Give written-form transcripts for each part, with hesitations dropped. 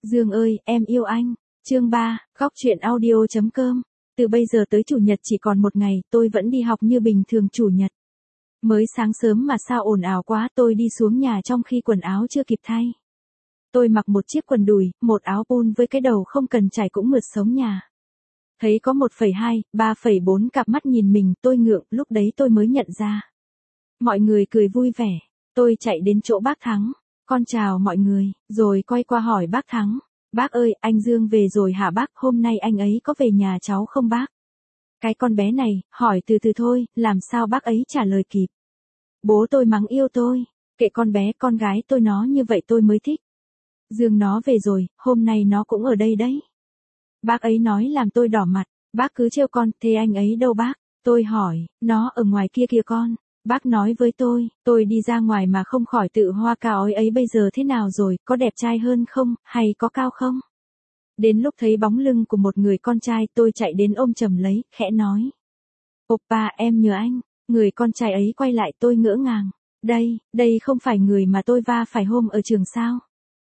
Dương ơi, em yêu anh. Chương 3, góc truyện audio.com. Từ bây giờ tới chủ nhật chỉ còn một ngày, tôi vẫn đi học như bình thường chủ nhật. Mới sáng sớm mà sao ồn ào quá, tôi đi xuống nhà trong khi quần áo chưa kịp thay. Tôi mặc một chiếc quần đùi, một áo pun với cái đầu không cần chải cũng mượt sống nhà. Thấy có 1,2, 3,4 cặp mắt nhìn mình, tôi ngượng, lúc đấy tôi mới nhận ra. Mọi người cười vui vẻ, tôi chạy đến chỗ bác Thắng. Con chào mọi người, rồi quay qua hỏi bác Thắng. Bác ơi, anh Dương về rồi hả bác, hôm nay anh ấy có về nhà cháu không bác? Cái con bé này, hỏi từ từ thôi, làm sao bác ấy trả lời kịp. Bố tôi mắng yêu tôi, kệ con bé, con gái tôi nó như vậy tôi mới thích. Dương nó về rồi, hôm nay nó cũng ở đây đấy. Bác ấy nói làm tôi đỏ mặt, bác cứ trêu con, thế anh ấy đâu bác? Tôi hỏi, nó ở ngoài kia kìa con. Bác nói với tôi đi ra ngoài mà không khỏi tự hoa cao ấy bây giờ thế nào rồi, có đẹp trai hơn không, hay có cao không? Đến lúc thấy bóng lưng của một người con trai tôi chạy đến ôm chầm lấy, khẽ nói. Oppa em nhớ anh, người con trai ấy quay lại tôi ngỡ ngàng. Đây không phải người mà tôi va phải hôm ở trường sao?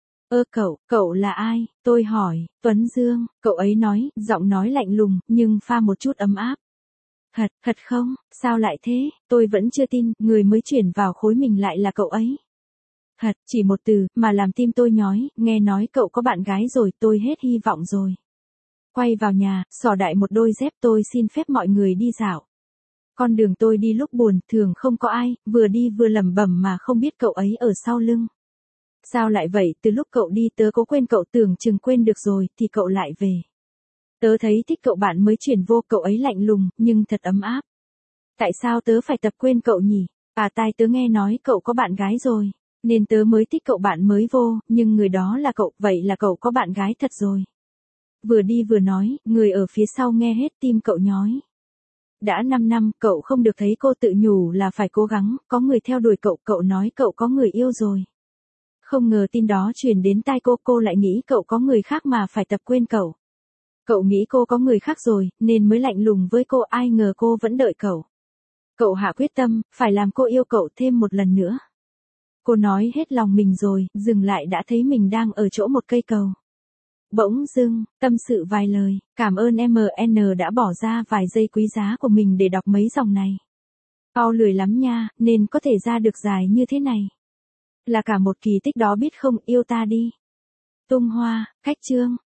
Cậu là ai? Tôi hỏi, Tuấn Dương, cậu ấy nói, giọng nói lạnh lùng, nhưng pha một chút ấm áp. Thật không, sao lại thế, tôi vẫn chưa tin, người mới chuyển vào khối mình lại là cậu ấy. Thật, chỉ một từ, mà làm tim tôi nhói, nghe nói cậu có bạn gái rồi, tôi hết hy vọng rồi. Quay vào nhà, xỏ đại một đôi dép tôi xin phép mọi người đi dạo. Con đường tôi đi lúc buồn, thường không có ai, vừa đi vừa lẩm bẩm mà không biết cậu ấy ở sau lưng. Sao lại vậy, từ lúc cậu đi tớ cố quên cậu, tưởng chừng quên được rồi, thì cậu lại về. Tớ thấy thích cậu bạn mới chuyển vô, cậu ấy lạnh lùng, nhưng thật ấm áp. Tại sao tớ phải tập quên cậu nhỉ? Tai tớ nghe nói cậu có bạn gái rồi, nên tớ mới thích cậu bạn mới vô, nhưng người đó là cậu, vậy là cậu có bạn gái thật rồi. Vừa đi vừa nói, người ở phía sau nghe hết tim cậu nhói. Đã 5 năm, cậu không được thấy cô tự nhủ là phải cố gắng, có người theo đuổi cậu, cậu nói cậu có người yêu rồi. Không ngờ tin đó truyền đến tai cô lại nghĩ cậu có người khác mà phải tập quên cậu. Cậu nghĩ cô có người khác rồi, nên mới lạnh lùng với cô, ai ngờ cô vẫn đợi cậu. Cậu hạ quyết tâm, phải làm cô yêu cậu thêm một lần nữa. Cô nói hết lòng mình rồi, dừng lại đã thấy mình đang ở chỗ một cây cầu. Bỗng dưng, tâm sự vài lời, cảm ơn MN đã bỏ ra vài giây quý giá của mình để đọc mấy dòng này. Paul lười lắm nha, nên có thể ra được dài như thế này. Là cả một kỳ tích đó biết không, yêu ta đi. Tung Hoa, Cách Chương.